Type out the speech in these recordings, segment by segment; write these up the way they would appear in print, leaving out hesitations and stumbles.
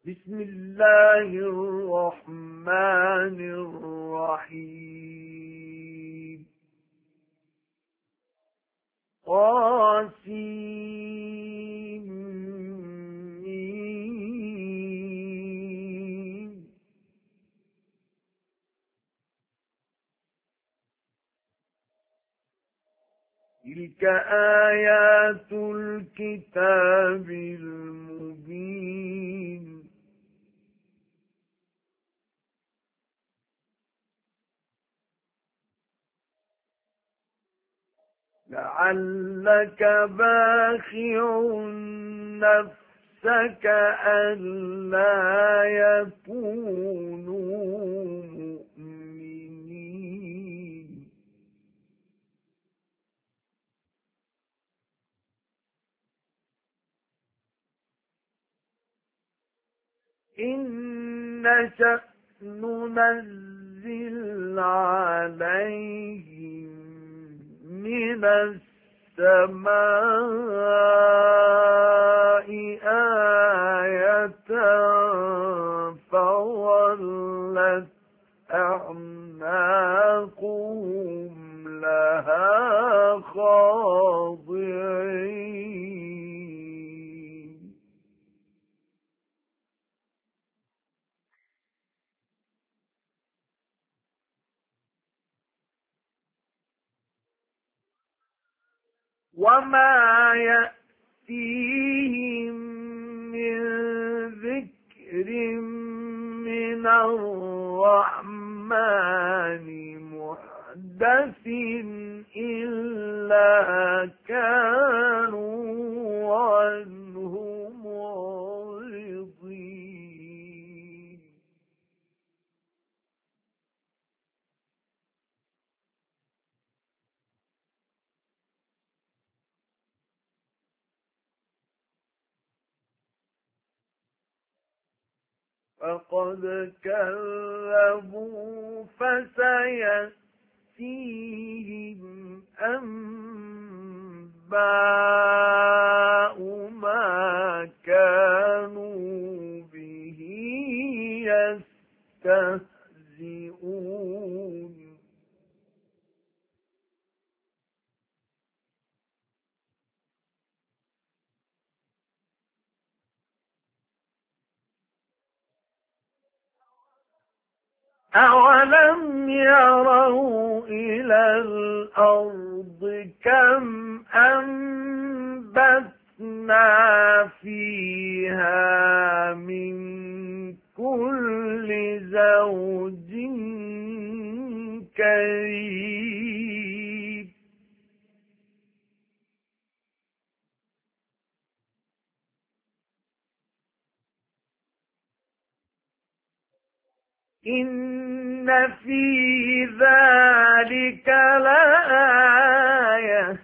بسم الله الرحمن الرحيم طاسيم تلك آيات الكتاب المبين لعلك باخع نفسك ألا يكونوا مؤمنين إن نشأ ننزل عليهم من السماء آية فظلت أعناقهم لها خاضعين وما يأتيهم من ذكر من الرحمن محدث إلا كانوا عنه معرضين فقد كذبوا فسيأتيهم أنباء ما كانوا به يستهزئون أولم يروا إلى الأرض كم أنبتنا فيها من كل زوج كريم إن في ذلك لآية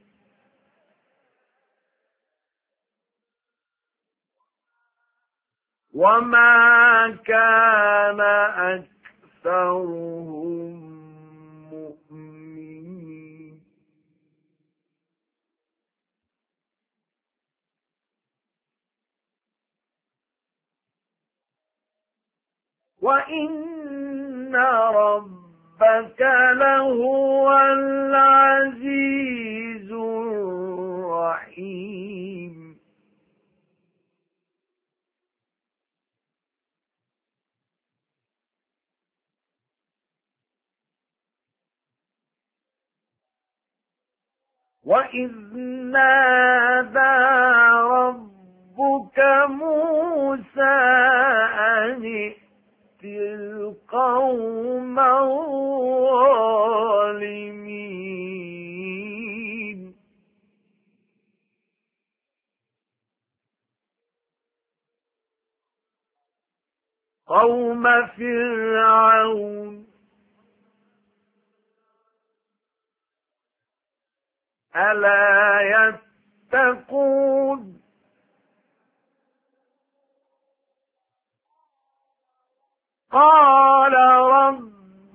وما كان أكثرهم مؤمنين وإن ربك لهو العزيز الرحيم وإذ نادى ربك موسى أن ائت القوم الظالمين قوم فرعون ألا يتقون قال رب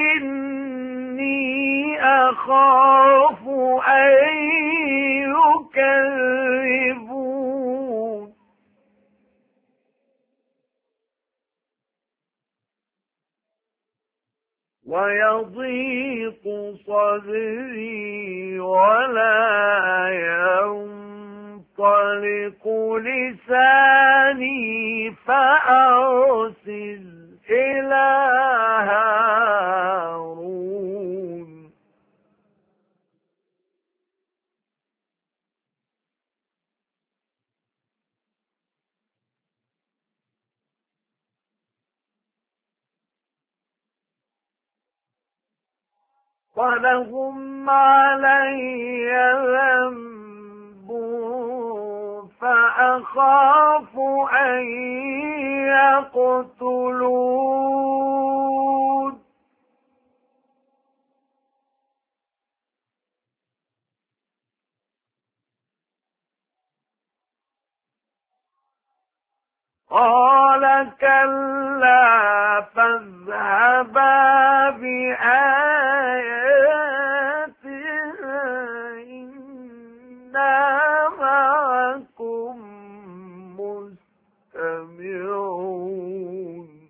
إني أخاف أن يكذبون ويضيق صدري ولا ينطلق لساني فأرسل إلى هارون. ولهم علي ذنب فأخاف أن يقتلون. قال كلا فاذهبا بآياتنا إنا معكم مستمعون.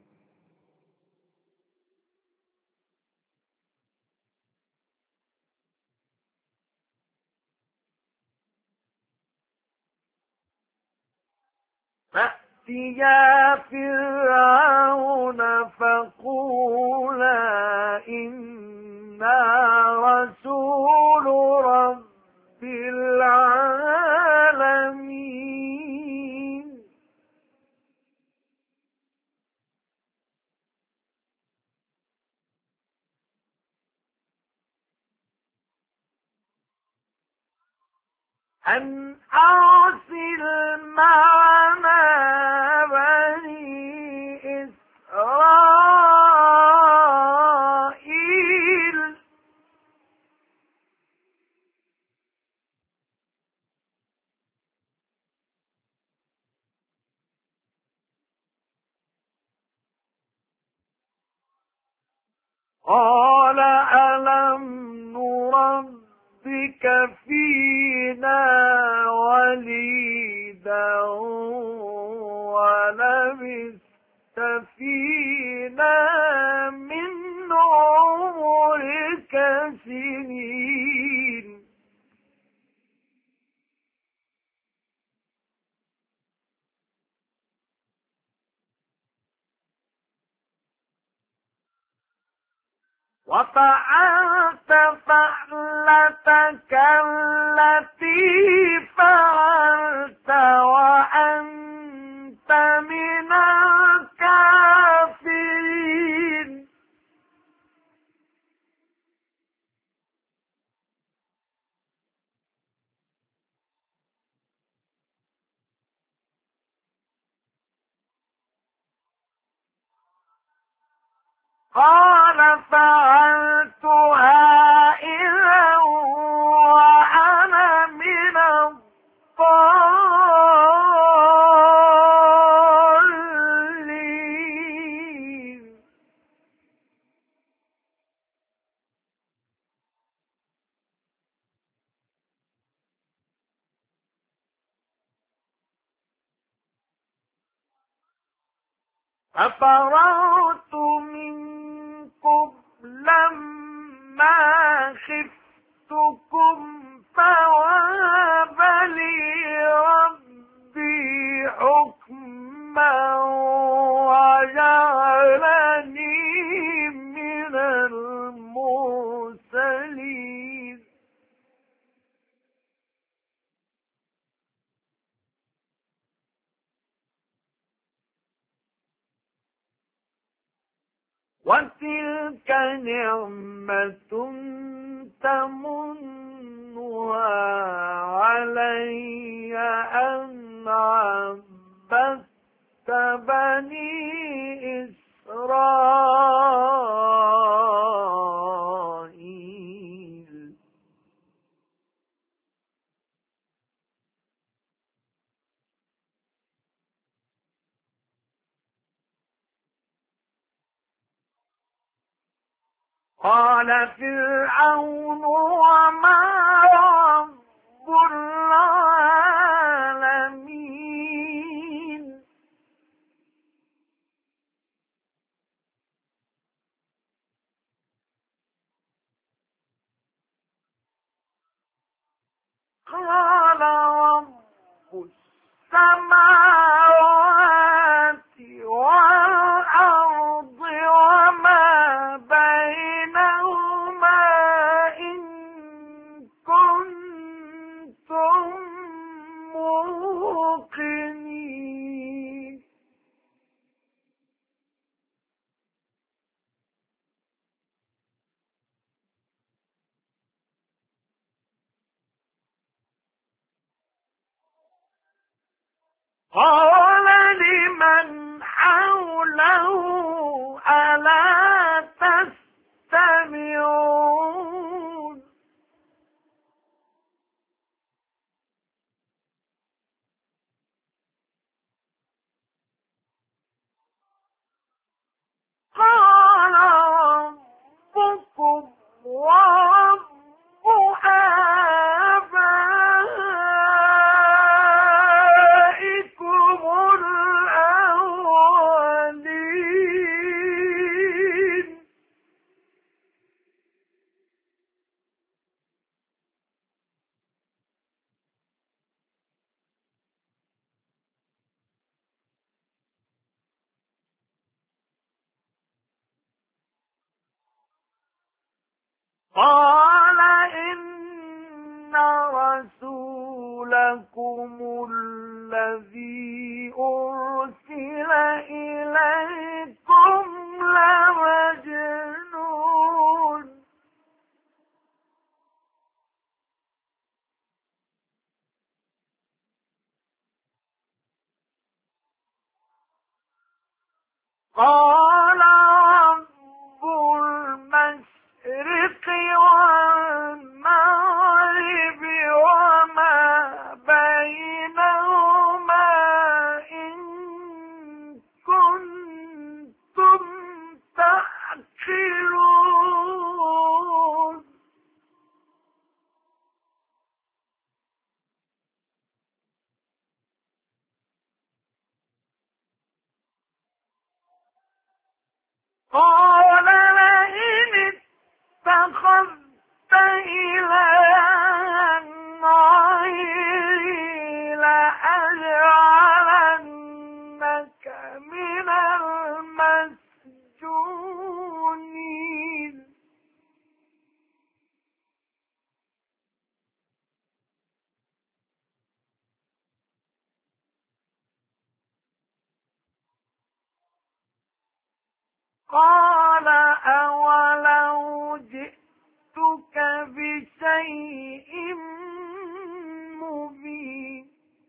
فأتيا فرعون فقولا إنا رسول رب العالمين. أن أرسل معنا بني إسرائيل. قال ألم نربك فينا وليدا ولبثت فينا من عمرك سنين. وفعلت فعلتك التي فعلت وأنت من الكافرين. قال فعلتها إذا وأنا من الضالين. ففررت منكم لما خفتكم فوهب لي ربي حكما وجعلني من المرسلين. وتلك نعمة تمنها علي أن عبدت بني إسرائيل. قال فرعون وما رب العالمين. قال رب السماوات والأرض وما بينهما إن كنتم موقنين. قال لمن حوله ألا تستمعون. قال ربكم ورب آبائكم الأولين. قال إن رسولكم الذي أرسل إليكم لمجنون. قال رب المشرق والمغرب وما بينهما إن كنتم تعقلون. قال لئن اتخذت إلها غيري لأجعلنك من المسجونين. قال أولو جئتك بشيء مبين.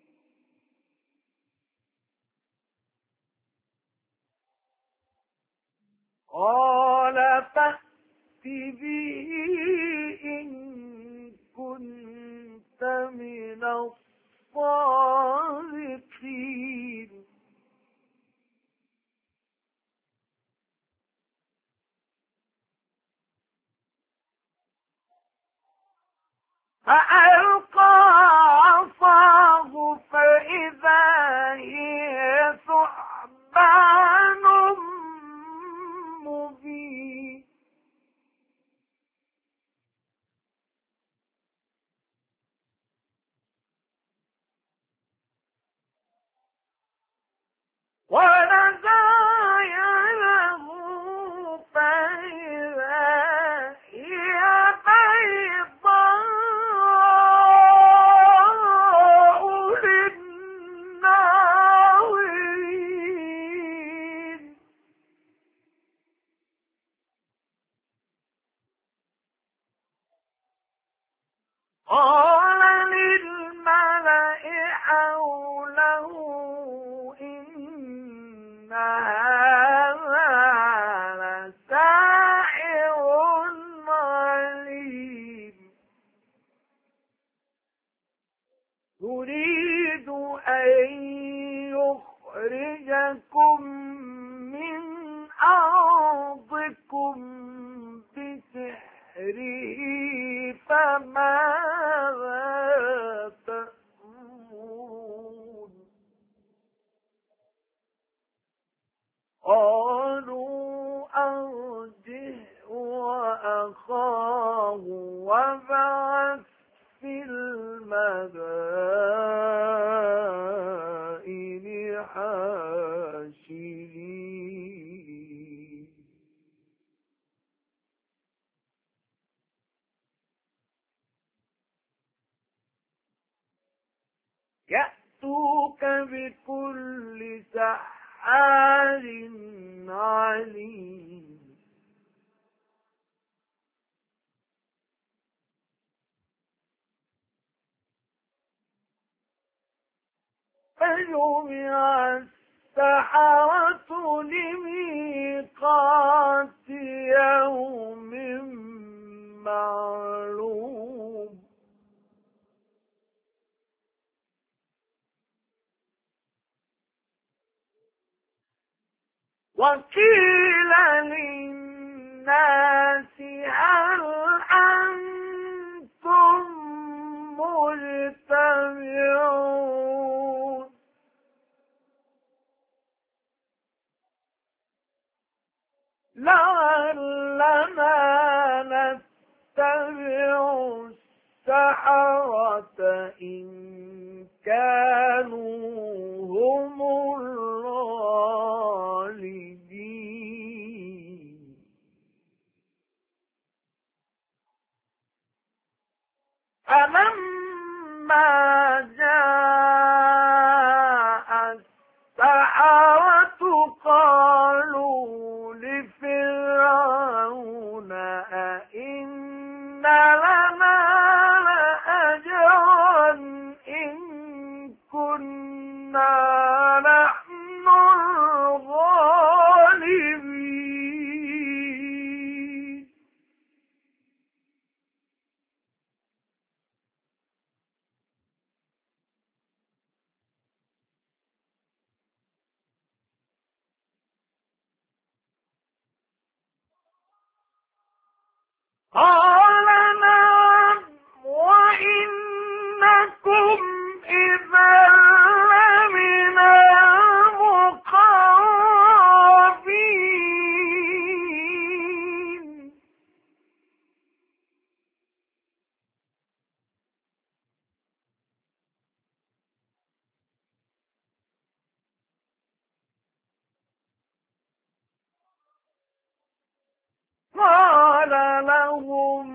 قال فأت به إن كنت من الصادقين. فألقى عصاه فإذا هي ثعبان مبين. ونزع يده فإذا هي بيضاء للناظرين. قال للملأ حوله إن هذا لساحر عليم. يريد أن يخرجكم من أرضكم بسحره فماذا تأمرون. قالوا أرجه وأخاه وابعث في المدينة الحاشرين يأتوك بكل سحار عليم فجمع السحرة لميقات يوم معلوم وقيل للناس هل أنتم مجتمعون لعلنا نتبع السحرة إن كانوا هم الغالبين فلما جاء السحرة قالوا لفرعون أئن لنا لأجرا إن كنا نحن الغالبين قال نعم وإنكم إذا لمن المقربين قال لهم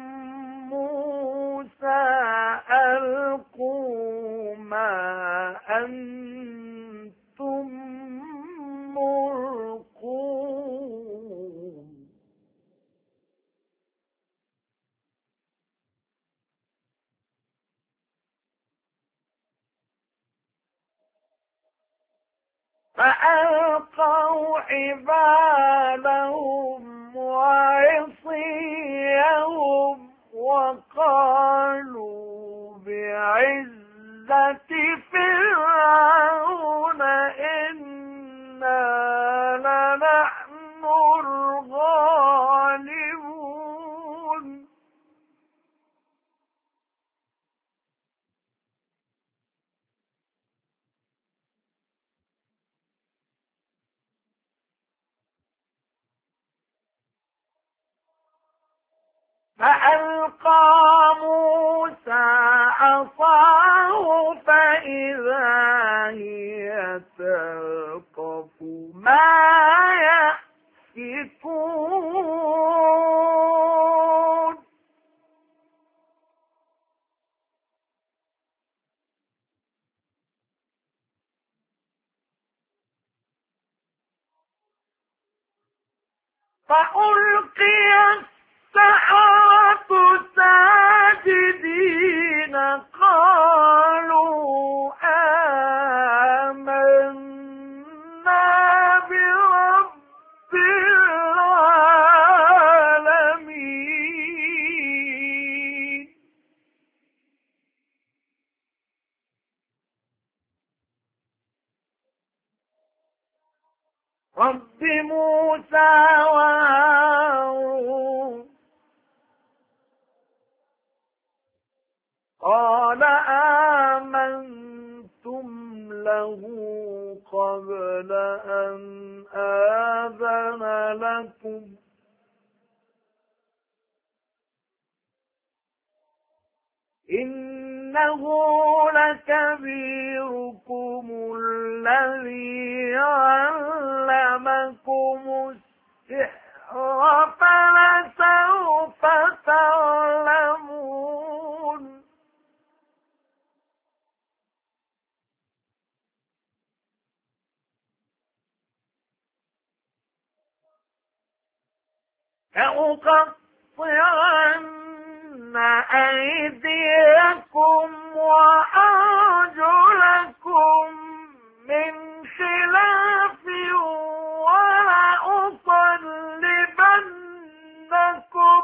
موسى ألقوا ما أنتم ملقون فألقوا حبالهم وعصيهم وقالوا بعزة فرعون إنا لنحن الغالبون فألقى موسى عصاه فإذا هي تلقف ما يأفكون فألقي السحرة ساجدين قالوا آمنا برب العالمين رب موسى وهارون قال آمنتم له قبل أن آذن لكم إن إنه لكبيركم الذي علمكم السحر فلسوف تعلمون لأقطعن أيديكم وأرجلكم من خلاف ولأصلبنكم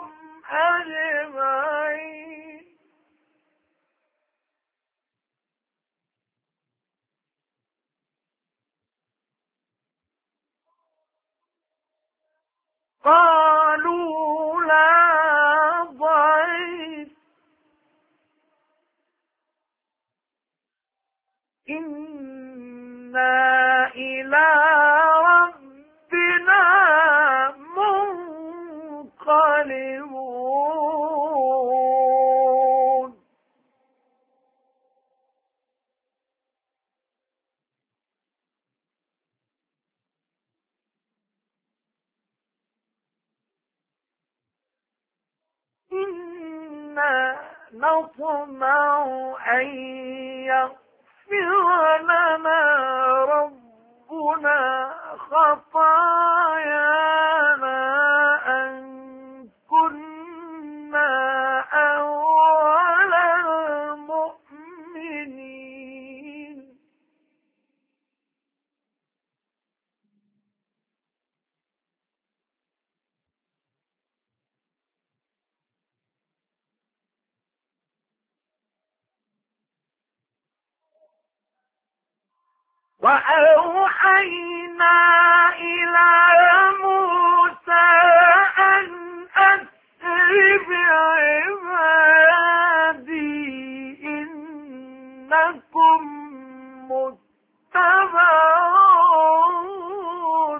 أجمعين قالوا لا ضير إنا إلى ربنا منقلبون إنا نطمع أن يغفر لنا ربنا خطايانا أن كنا أول المؤمنين وأوحينا إلى موسى أن أسر بعبادي إنكم متبعون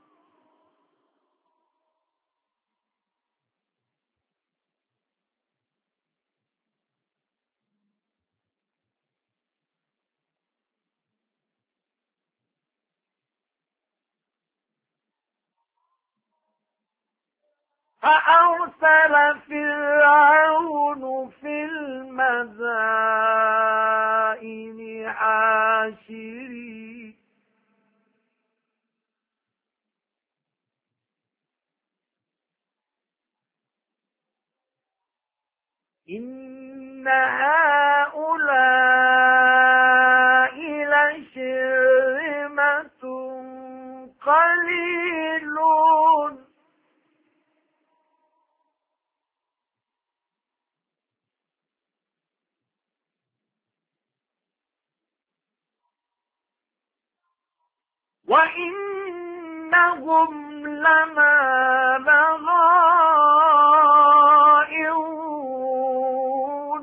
فأرسل فرعون في المدائن حاشرين إن هؤلاء لشرذمة قليلون وإنهم لنا لغائظون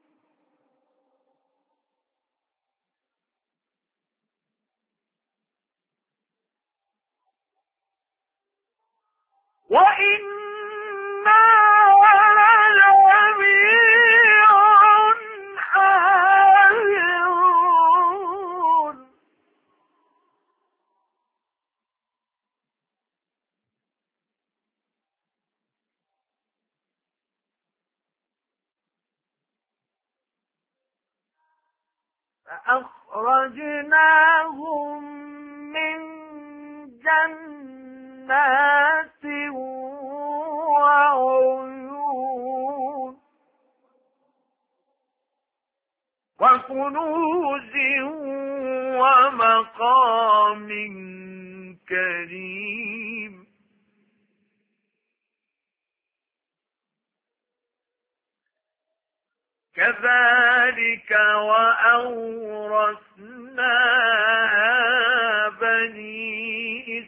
وإنا لجميع حاذرون فأخرجناهم من جنات وعيون وكنوز ومقام كريم كذلك وأورثناها بني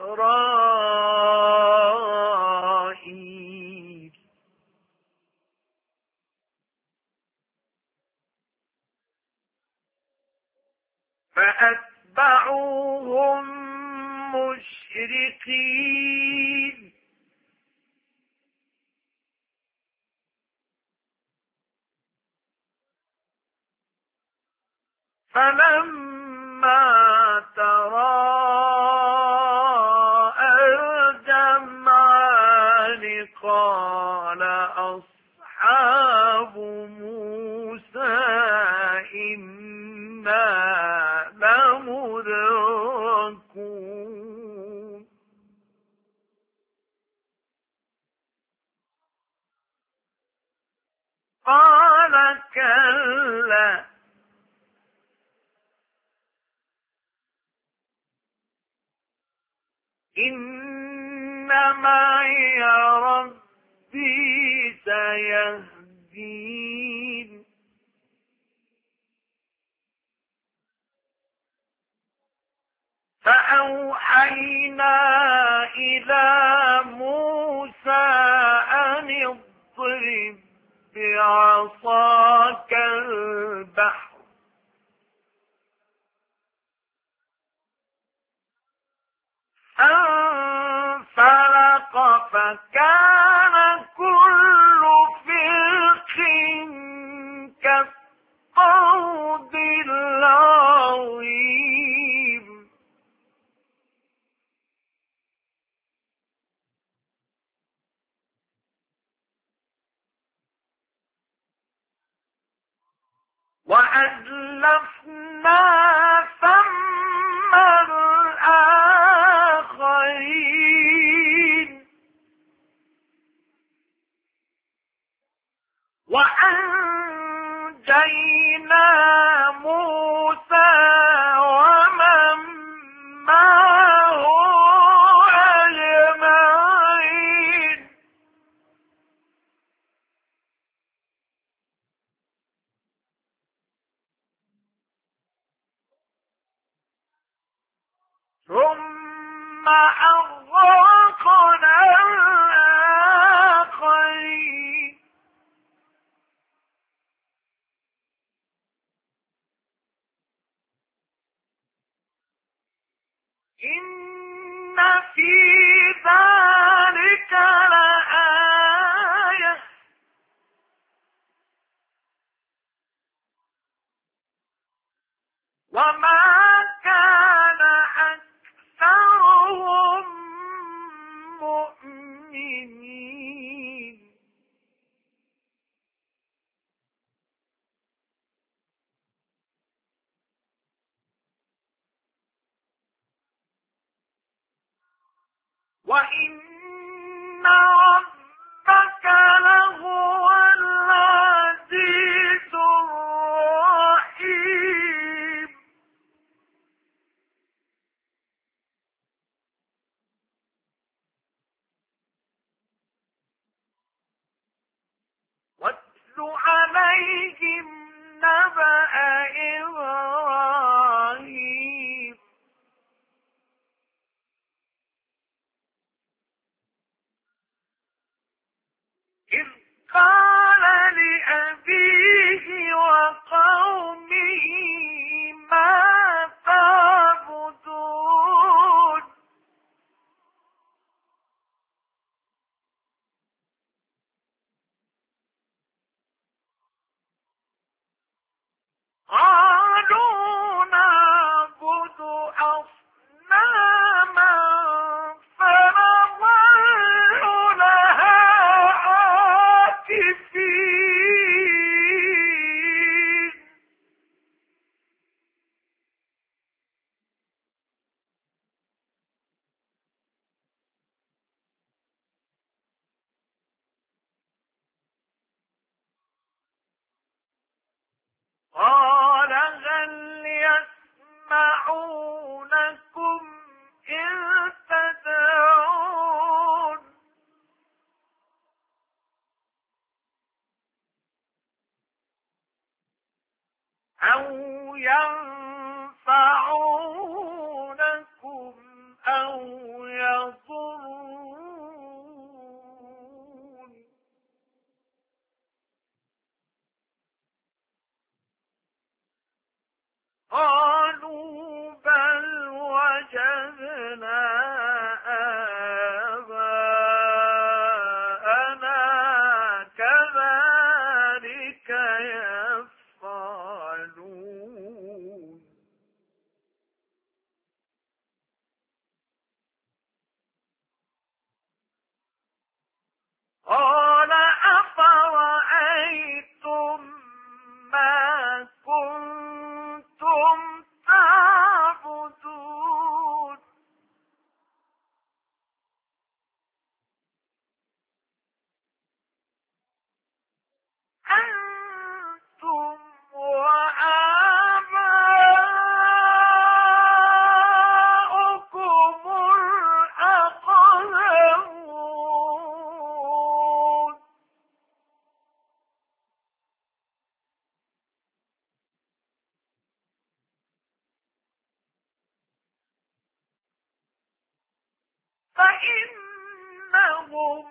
إسرائيل فأتبعوهم مشرقين فلما تراءى الجمعان قال أصحاب موسى إنا لمدركون قال كلا إن معي ربي سيهدين فأوحينا إلى موسى أن اضرب بعصاك البحر فانفلق فكان كل فرق كالطود العظيم وأزلفنا ثم الآخرين وأنجينا موسى ومن معه أجمعين ثم أغرقنا الآخرين إن في ذلك لآية وما كان أكثرهم مؤمنين وإن ربك لهو العزيز الرحيم واتل عليهم نبأ إبراهيم إذ قال لأبيه وقومه ما تعبدون قالوا نعبد أصناما فنظل لها عاكفين لهم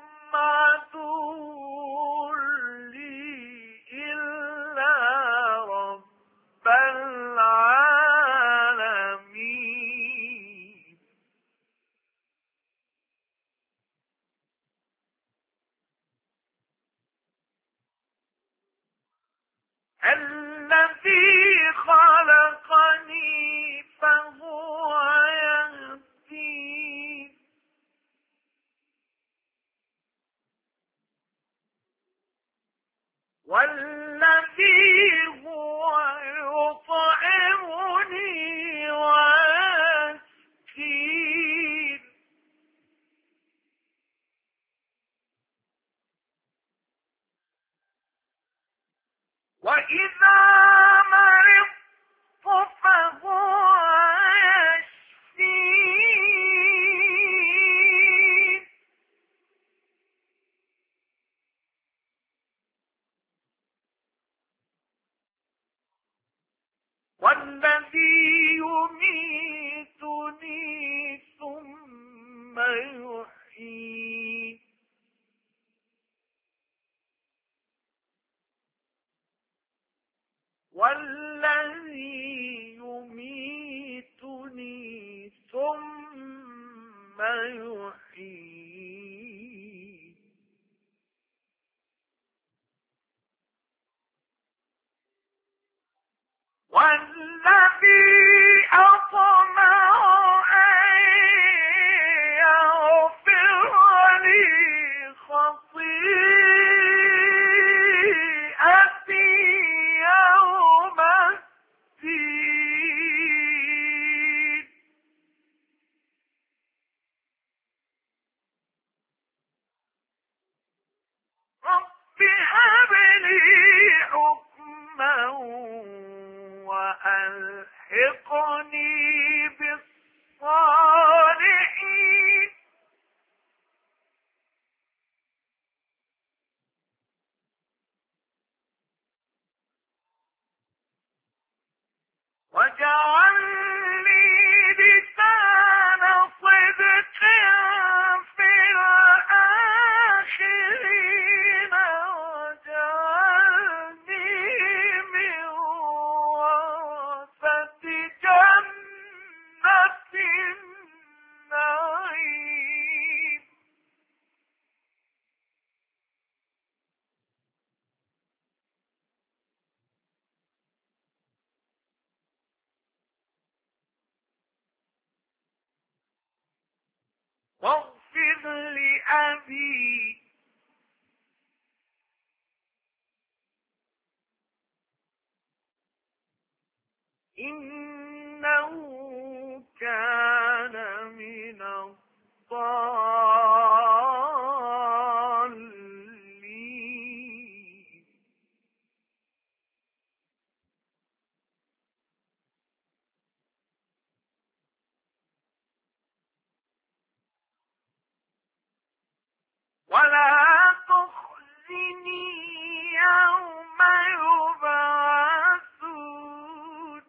عدو لي إلا رب العالمين الذي خلقني فهو يهدين والذي هو يطعمني ويسقين وإذا مرضت فهو يشفين والذي يميتني ثم يحيين والذي يميتني ثم يحيين والذي أطمع أن يغفر لي خطيئتي يوم الدين رب هب لي حكما وألحقني بالصالحين واجعلني لسان صدق في الآخرين واجعلني من ورثة جنة النعيم واغفر لأبي إنه كان من الضالين ولا تخزني يوم يبعثون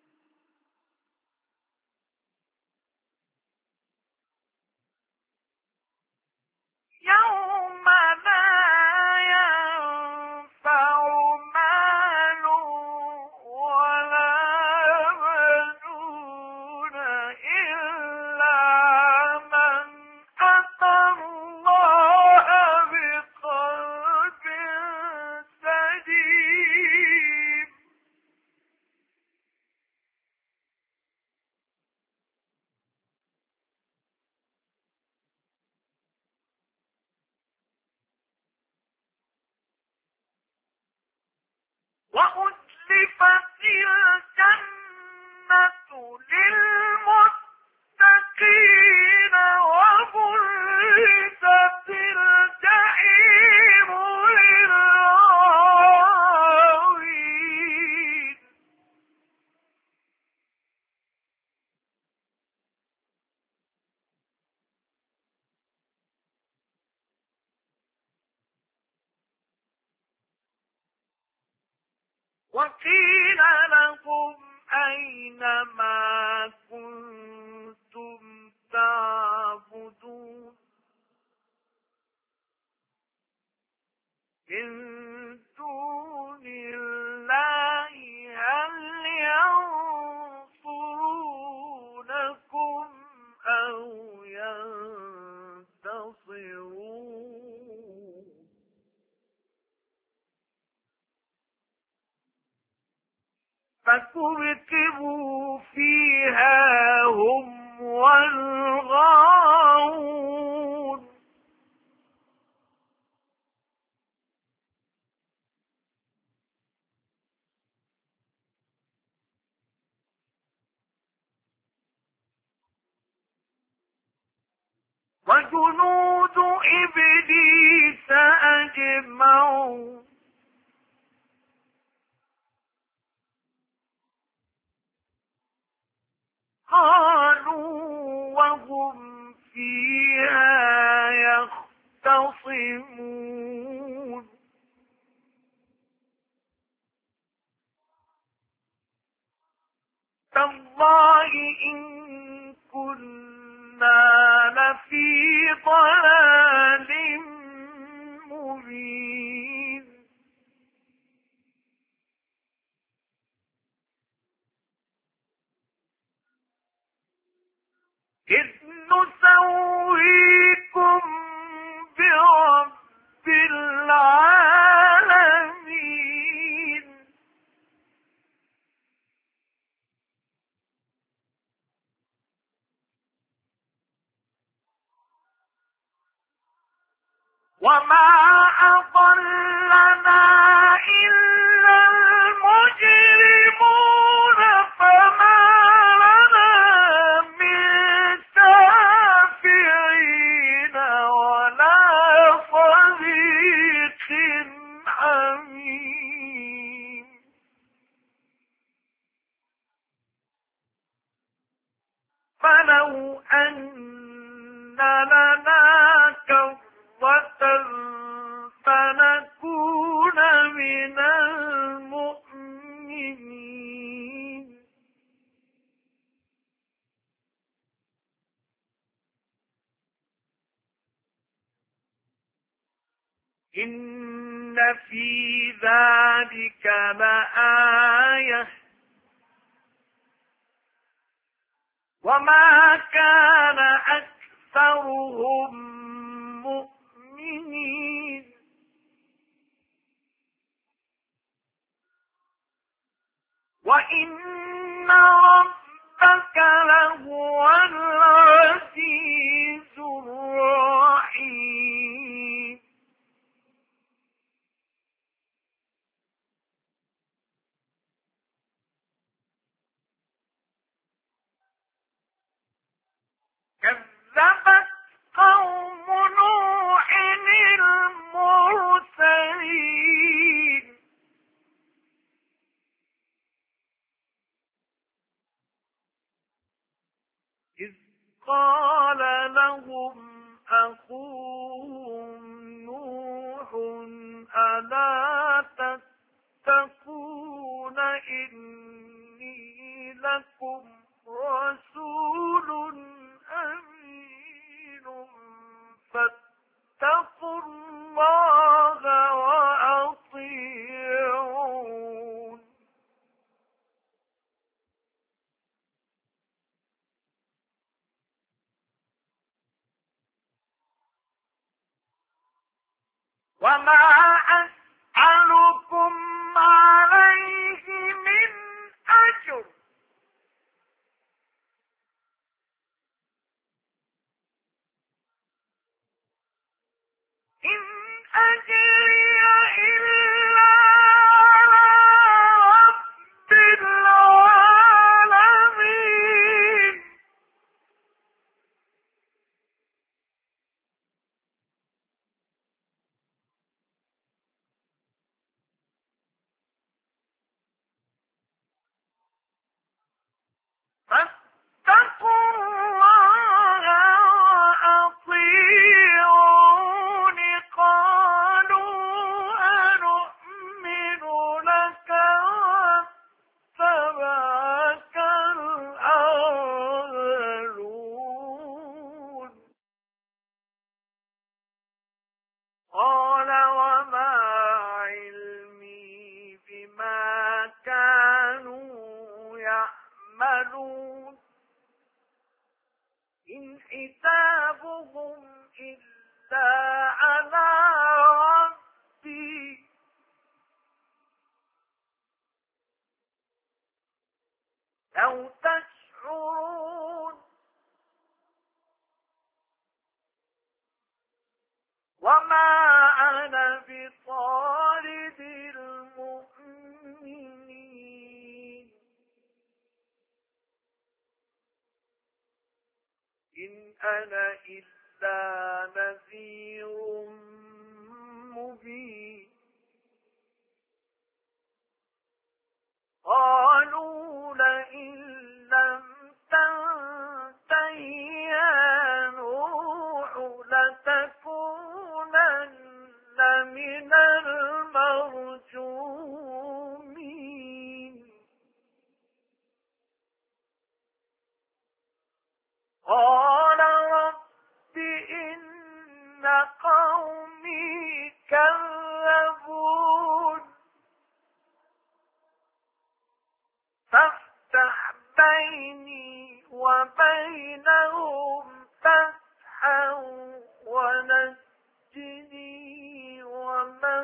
يوم لا ينفع مال ولا بنون إلا من أتى الله بقلب سليم وأزلفت الجنة للمتقين وبرزت الجحيم للغاوين وقيل لهم أين ما كنتم تعبدون يجمعون قالوا وهم فيها يختصمون تالله إن كنا لفي ضلال مبين إذ نسويكم برب العالمين وما أضلنا إلا المجرمون فما لنا من شافعين ولا صديق حميم فلو أن لنا كرة فنكون من المؤمنين إن في ذلك لآية وما كان أكثرهم مؤمنين وإن ربك لهو العزيز الرحيم كذبت قوم نوح المرسلين إذ قال لهم أخوهم نوح ألا تتقون إني لكم رسول أمين فاتقوا الله وأطيعون وما أسألكم عليه من أجر إن أجري إلا على رب العالمين فاتقوا الله وأطيعون قالوا أنؤمن لك واتبعك الأرذلون قال وما علمي بما كانوا يعملون إن حسابهم إلا على ربي لو تشعرون وما أنا بطارد المؤمنين إن أنا إلا نذير مبين مبين. قالوا لئن لم تنته يا نوح لتكونن من المرجومين. قال رب إن قومي كذبون فافتح بيني وبينهم فتحا ونجني ومن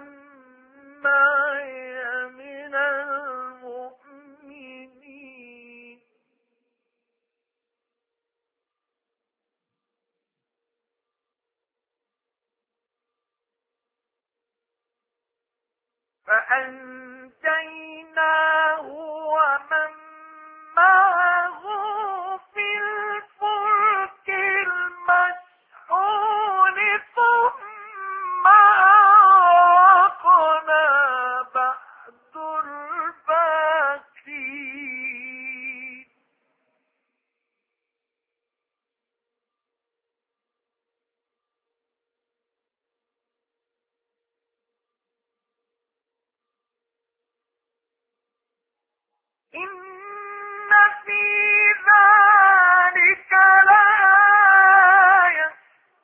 معي من المؤمنين. فأنجيناه ومن معه في الفلك المشحون ثم أغرقنا بعد الباقين. إن في ذلك لآية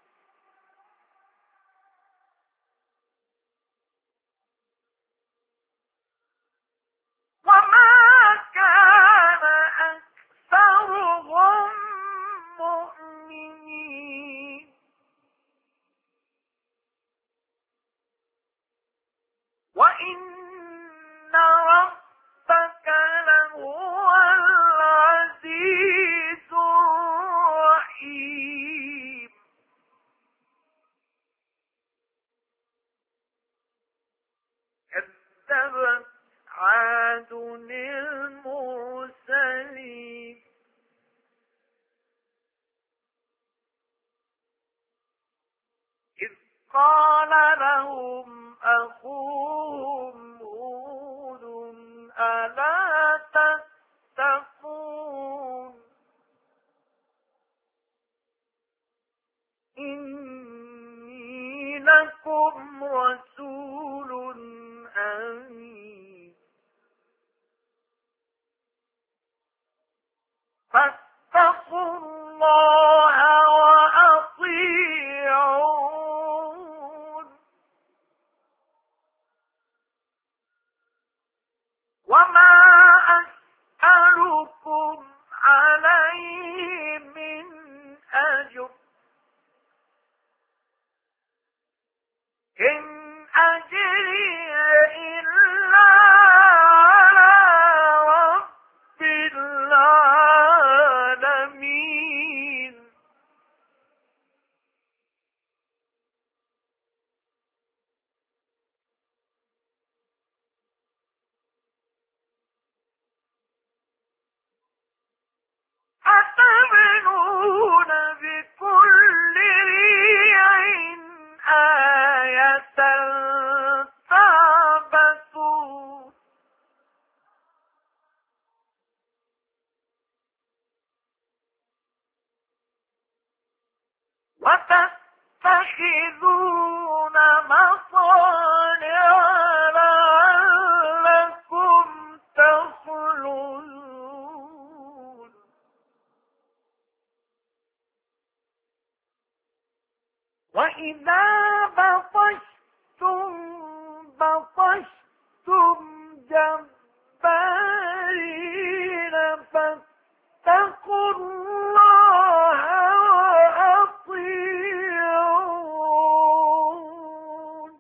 وما كان أكثرهم مؤمنين وإن ربك لهو العزيز الرحيم. كذبت عاد المرسلين إذ قال لهم أخوهم هود ألا تتقون إني لكم رسول أمين فاتقوا الله وأطيعون وما أسألكم عليه من أجر إن أجري إلا على رب العالمين. أتبنون بكل ريع آية تعبثون وتتخذون مصانع لعلكم تخلدون وإذا بطشتم جبارين فاتقوا الله وأطيعون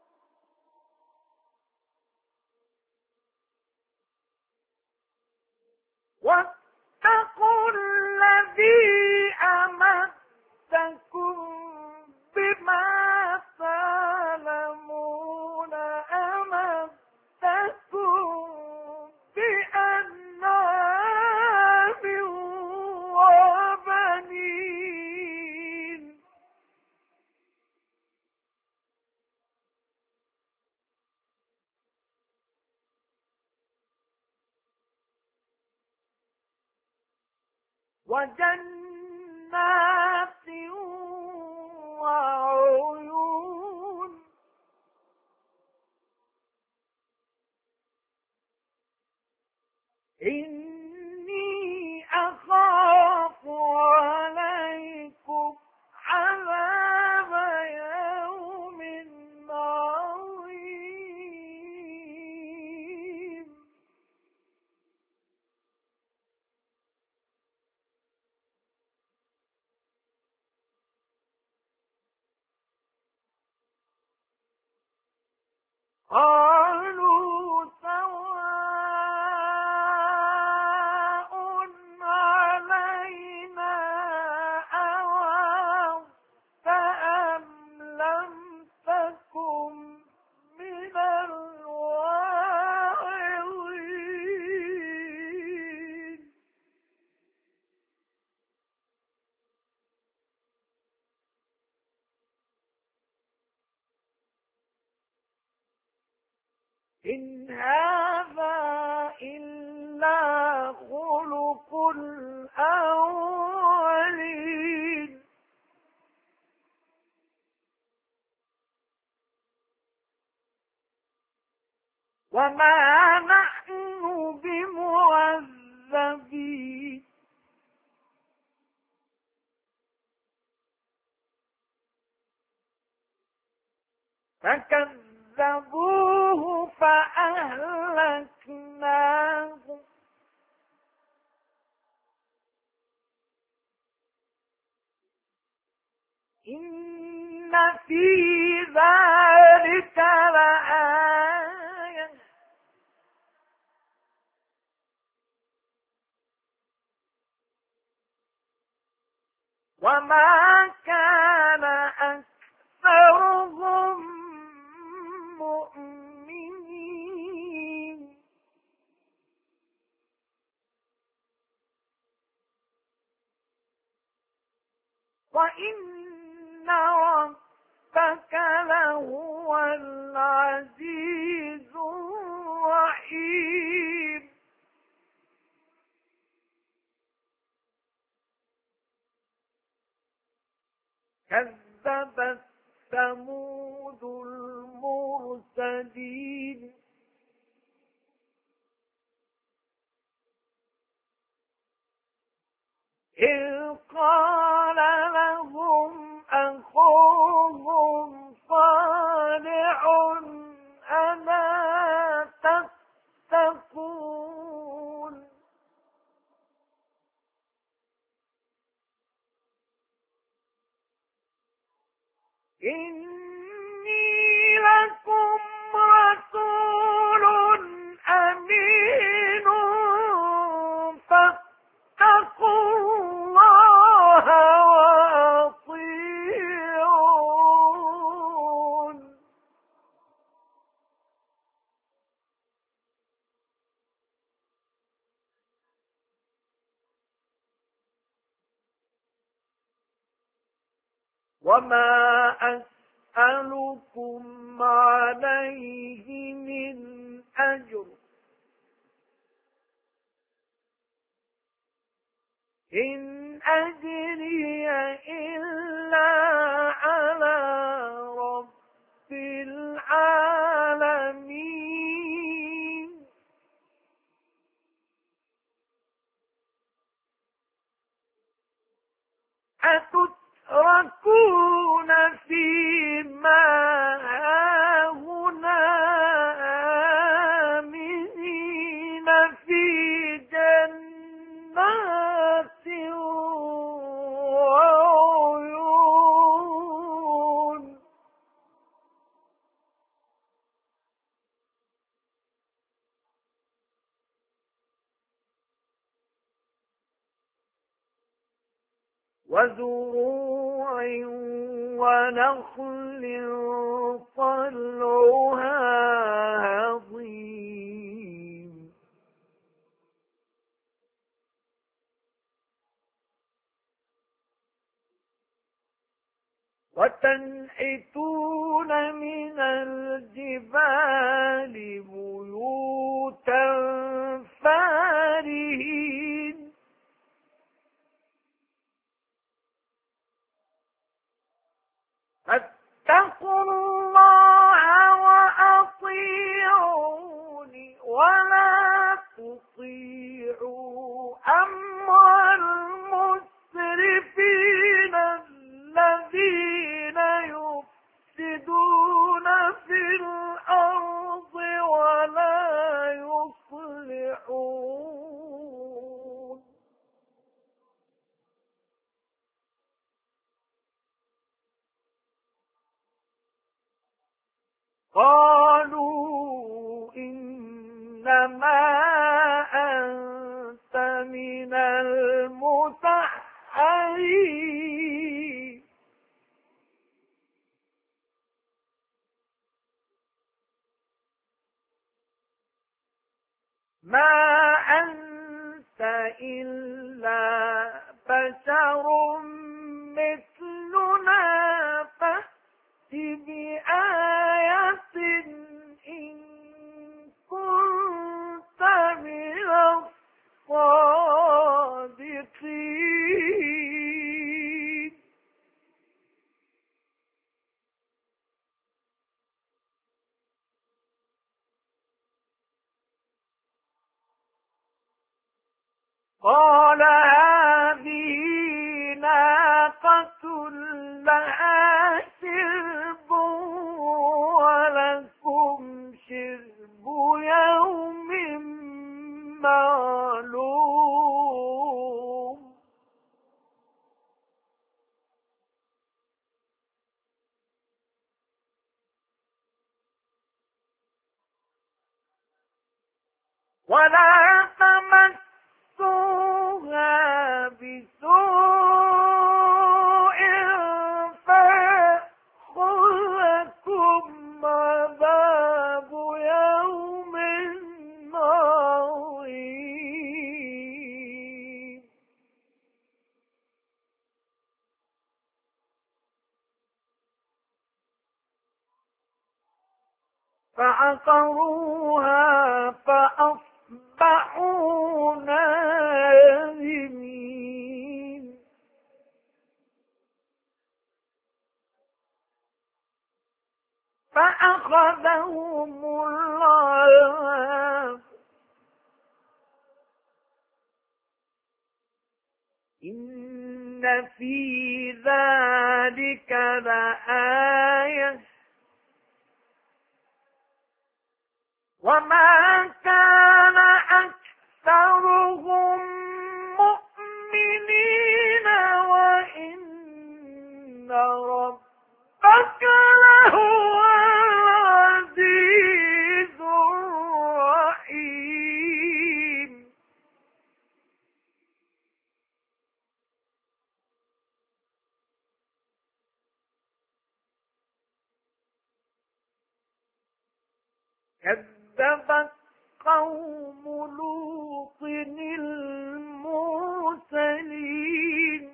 واتقوا الذي أمدكم بما تعلمون أمدكم وجنات وعيون إني أخاف عليكم عذاب يوم عظيم قالوا سواء علينا أوعظت أم لم تكن من الواعظين إن هذا إلا خلق الأولين وما نحن بمعذبين فكذبوه فأهلكناه إن في ذلك لآية وما كان أكثرهم مؤمنين وإن ربك لهو العزيز الرحيم كذبت ثمود المرسلين إذ قال لهم أخوهم صالح ألا تتقون إني لكم رسول أمين فاتقوا الله وأطيعون وما أسألكم عليه من أجر إن أجري إلا على رب العالمين أتتركون فيما هاهنا آمنين في جنات وعيون وزروع ونخل طلعها هضيم وتنحتون من الجبال بيوتا فارهين أطيعوا أمر المسرفين الذين يفسدون في الأرض ولا يصلحون. قالوا إنما أنت من المسحرين ما أنت إلا بشر مثلنا فأت بآية إن كنت من الصادقين. قال هذه ناقة لها شرب ولكم شرب يوم معلوم. ولا تمسوها بسوء فيأخذكم عذاب يوم عظيم. فعقروها فأصبحوا نادمين. فأخذهم العذاب إن في ذلك لآية وما كان أكثرهم مؤمنين وإن ربك لهو العزيز الرحيم. كذبت قوم لوط المرسلين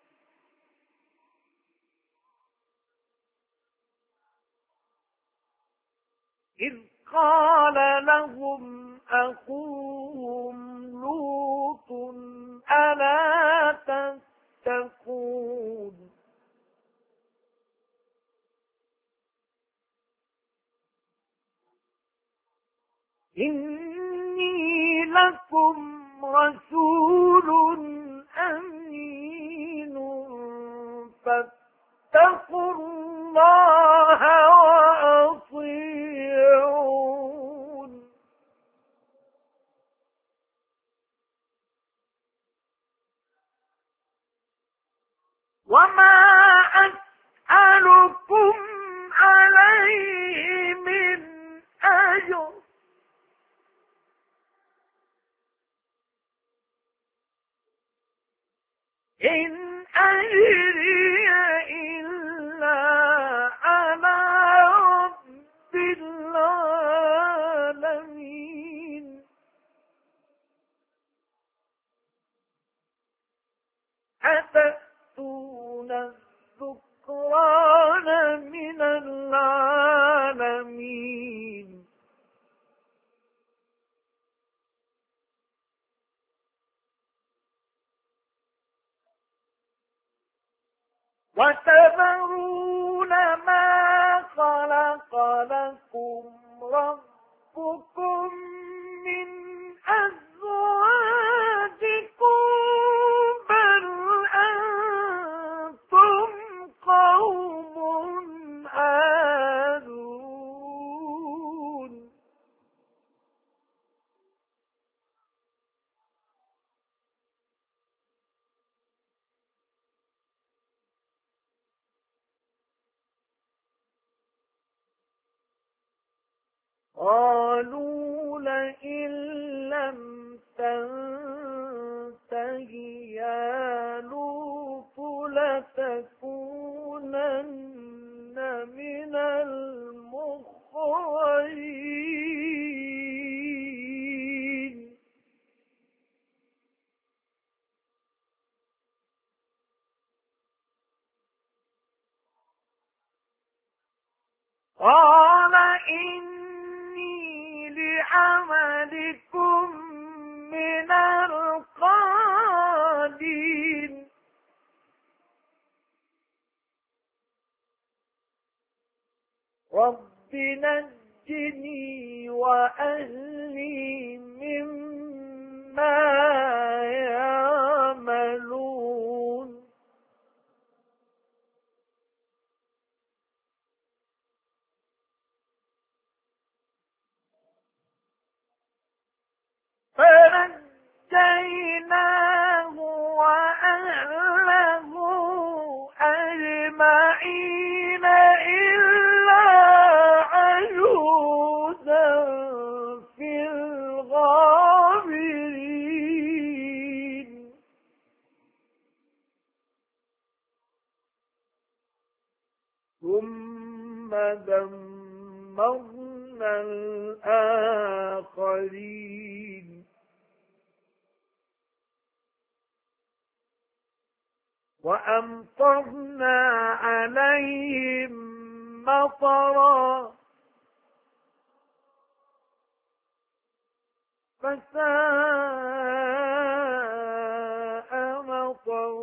إذ قال لهم أخوهم لوط ألا تتقون إني لكم رسول أمين فاتقوا الله وأطيعون. وما أسألكم عليه من أجر إن أجري إلا على رب العالمين. أتأتون الذكران من العالمين وتذرون ما خلق لكم ربكم من أزواجكم قالوا لئن لم تنته يا لوط لتكونن من المخرجين قال إني لعملكم من القالين رب نجني وأهلي مما يعملون فنجيناه وأهله أجمعين إلا عجوزا في الغابرين ثم دمرنا الآخرين وأمطرنا عليهم مطرا فساء مطر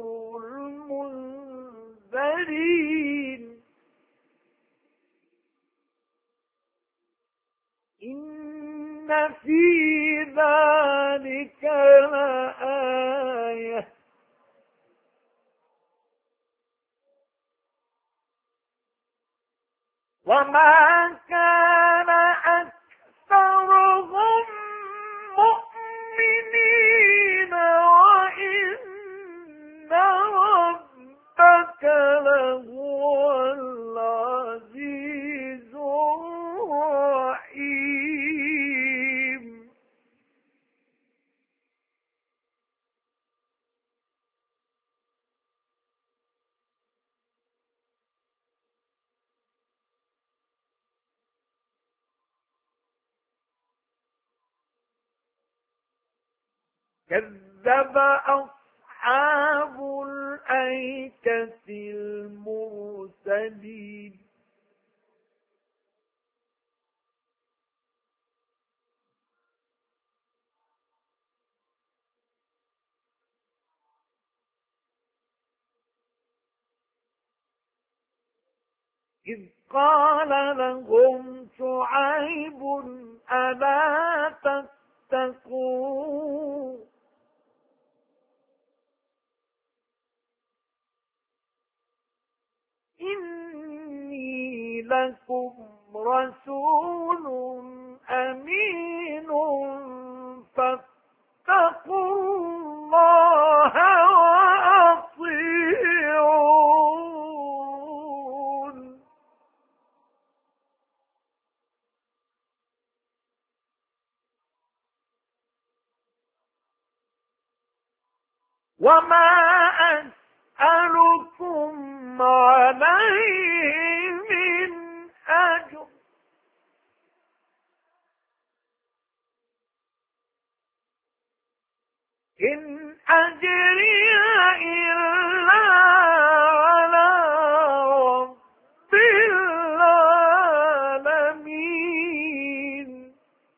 المنذرين إن في ذلك لآية وما كان أكثرهم مؤمنين وإن ربك لهو العزيز الرحيم كذب أصحاب الأيكة المرسلين إذ قال لهم شعيب ألا تتقون إني لكم رسول أمين فاتقوا الله وأطيعون وما أسألكم عليه من أجر إن أجري إلا على رب العالمين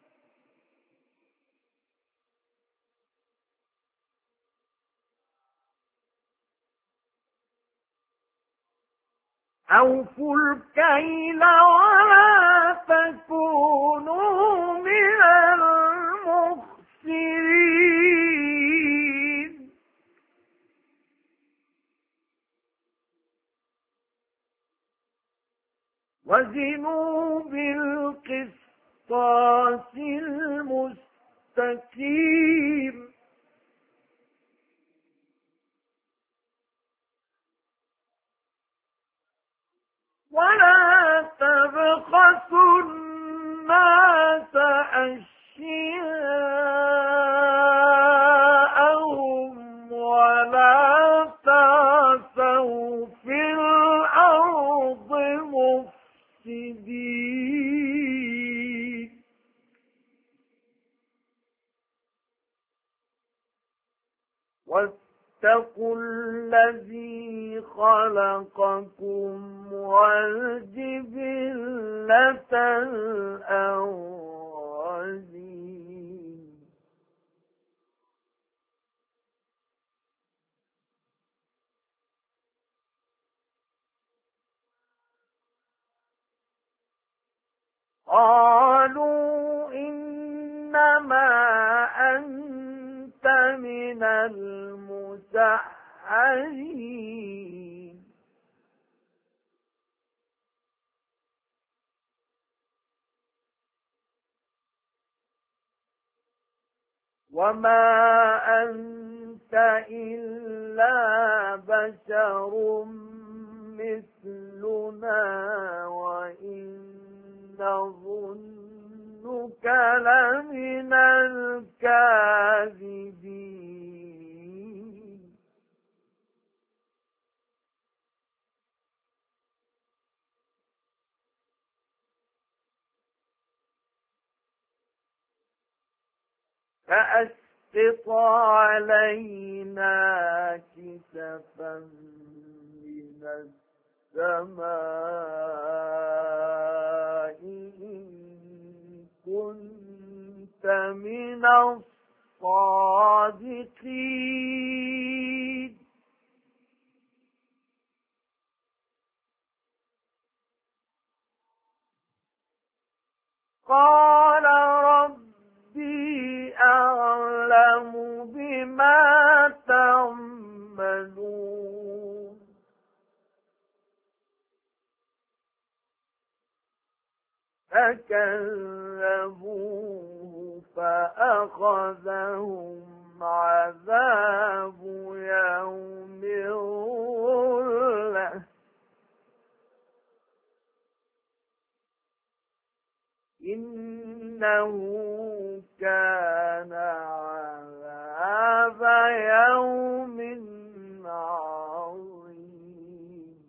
أوفوا الكيل ولا تكونوا من المخسرين وزنوا بالقسطاس المستقيم ولا تبخسوا الناس أشياءهم ولا تعثوا في الأرض مفسدين واتقوا الذي خلقكم والجبلة الأولين قالوا إنما أنت من المسحرين وما أنت إلا بشر مثلنا وإن نظنك لمن الكاذبين فأسقط علينا كسفا من السماء إن كنت من الصادقين قال ربي أعلم بما تعملون فكذبوه فأخذهم عذاب يوم الظلة إنه كان عذاب يوم عظيم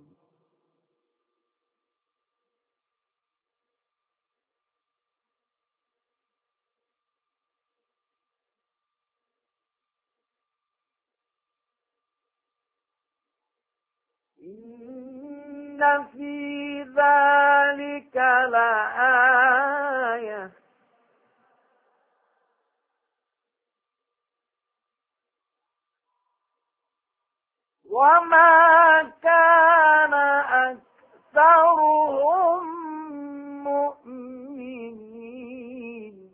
إن في ذلك لآية وما كان أكثرهم مؤمنين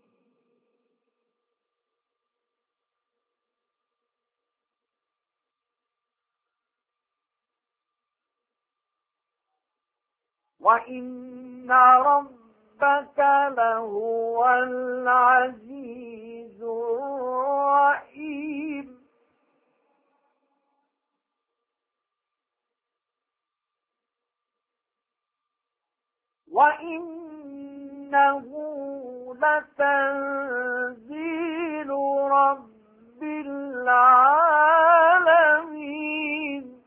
وإن ربك لهو العزيز الرحيم وإنه لتنزيل رب العالمين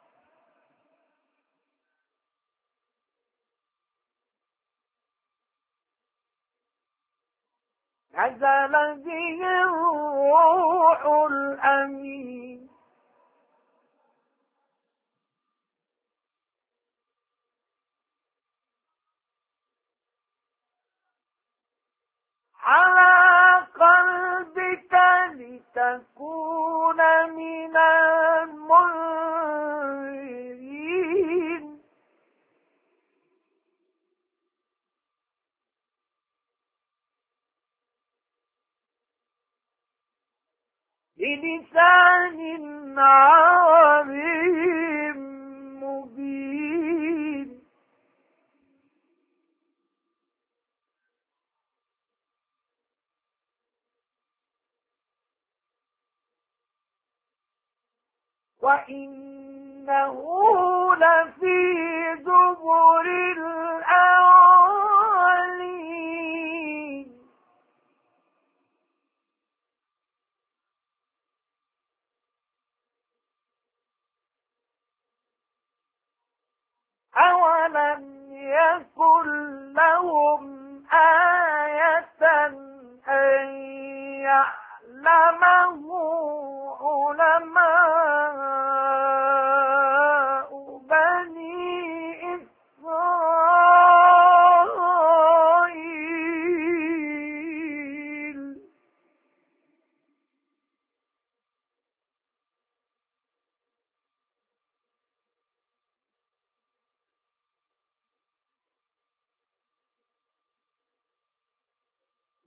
نزل به الروح الأمين على قلبك لتكون من المنذرين بلسان عربي مبين وإنه لفي زبر الأولين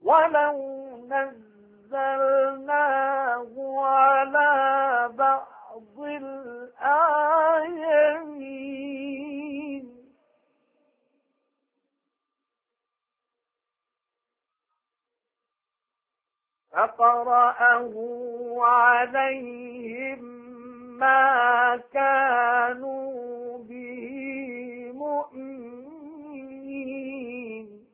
ولو نزلناه على بعض الأعينين فقرأه عليهم ما كانوا به مؤمنين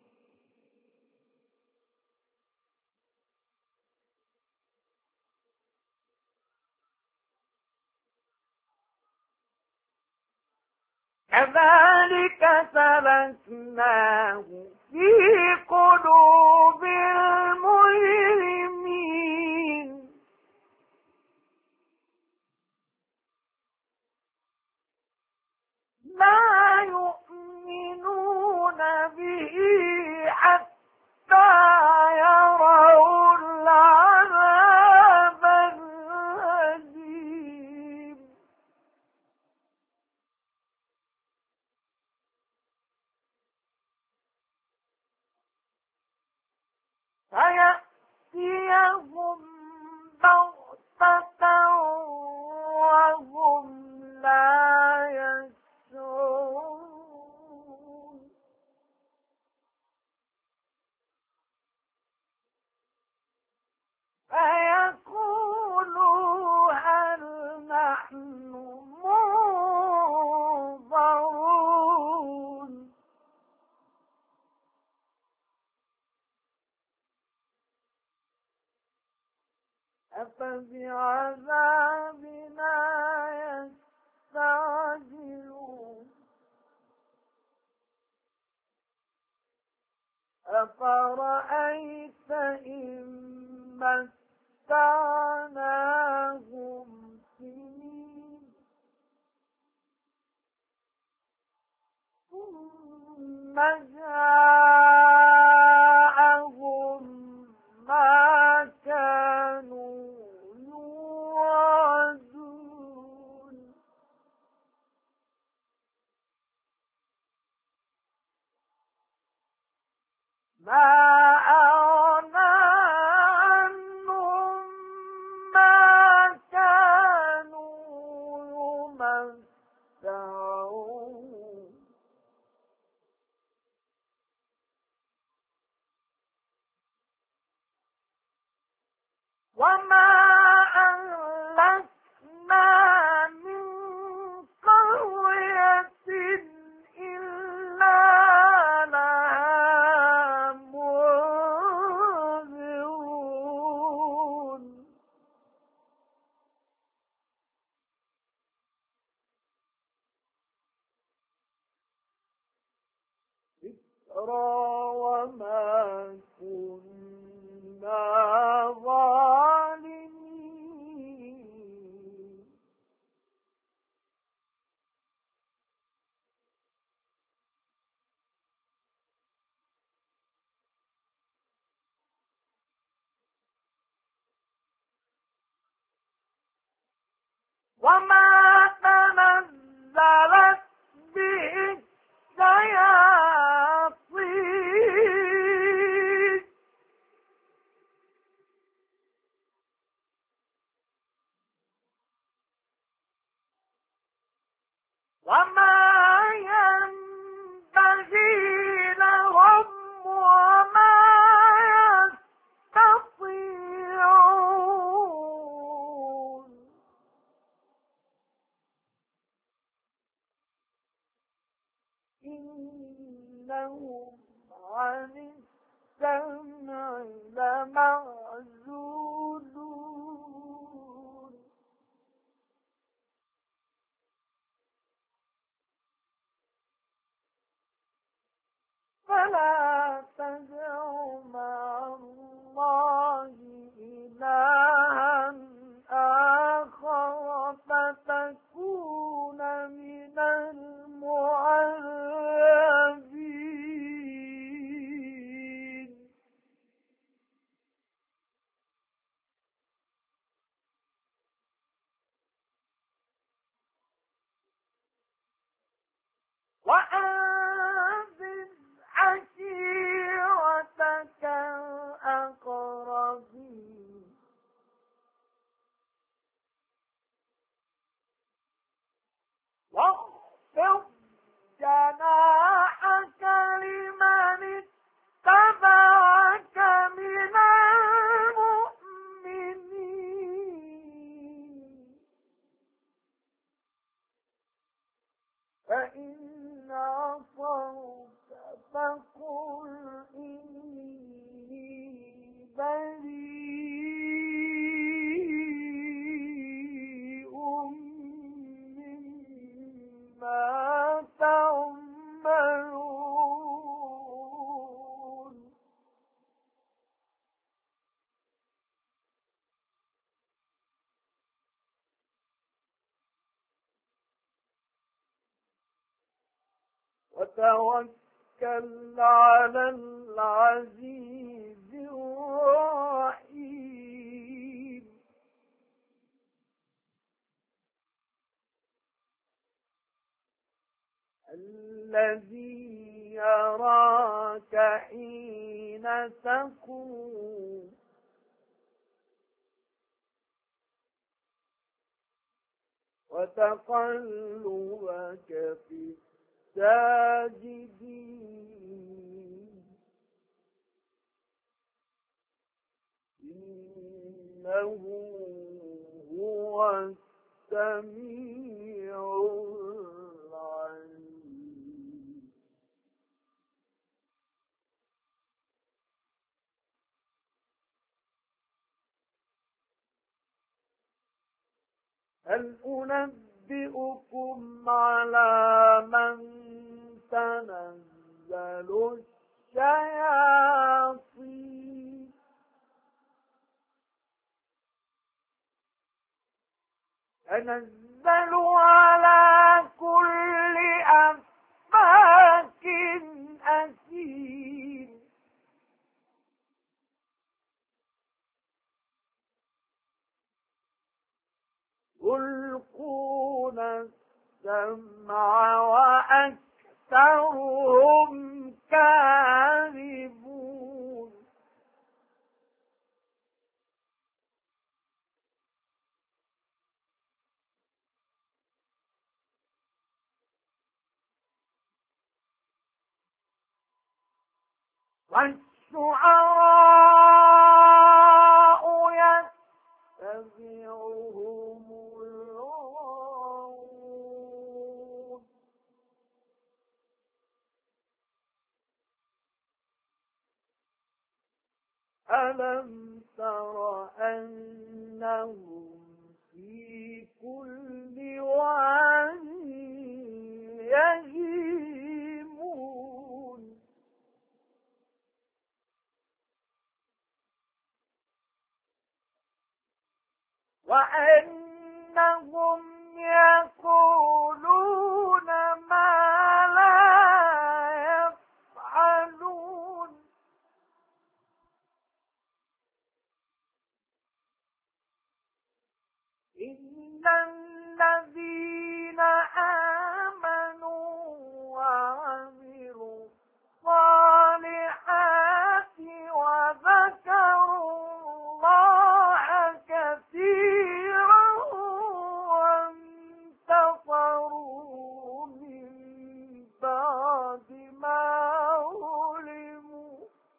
كذلك سلكناه في قلوب المجرمين لا يؤمنون به حتى يروا العذاب الأليم فيأتيهم بغتة وهم لا يشعرون فيقولوا هل نحن منظرون أفبعذابنا يستعجلون أفرأيت إن متعناهم سنين ثم جاءهم ما كانوا يوعدون ما أغنى عنهم ما كانوا يمتعون وما أهلكنا من قرية إلا لها منذرون ذكرى وما كنا ظالمين وما تنزلت به الشياطين وما ينبغي لهم وما يستطيعون إنهم عن السمع لمعزولون فلا تدع مع الله إلها آخر فتكون من المعذبين وأنذر عشيرتك فإن عصوك فقل إني بريء مما تعملون وتوكل على العزيز الرحيم الذي يراك حين تقوم وتقلبك في الساجدين إنه هو السميع العليم هل أنبئكم على من تنزل الشياطين تنزل على كل أفاك أثيم يلقون السمع وأكثرهم كاذبون والشعراء يتبعهم الغاوون ألم تر أنهم في كل واد يهيمون وأنهم يقولون ما لا يفعلون إن الذين آمنوا وعملوا الصالحات وذكروا الله كثيرا وانتصروا من بعد ما ظلموا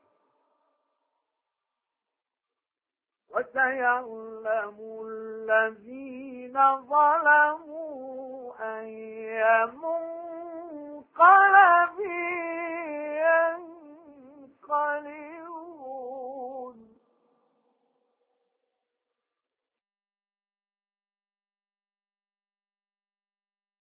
وسيعلم الذين ظلموا أي منقلب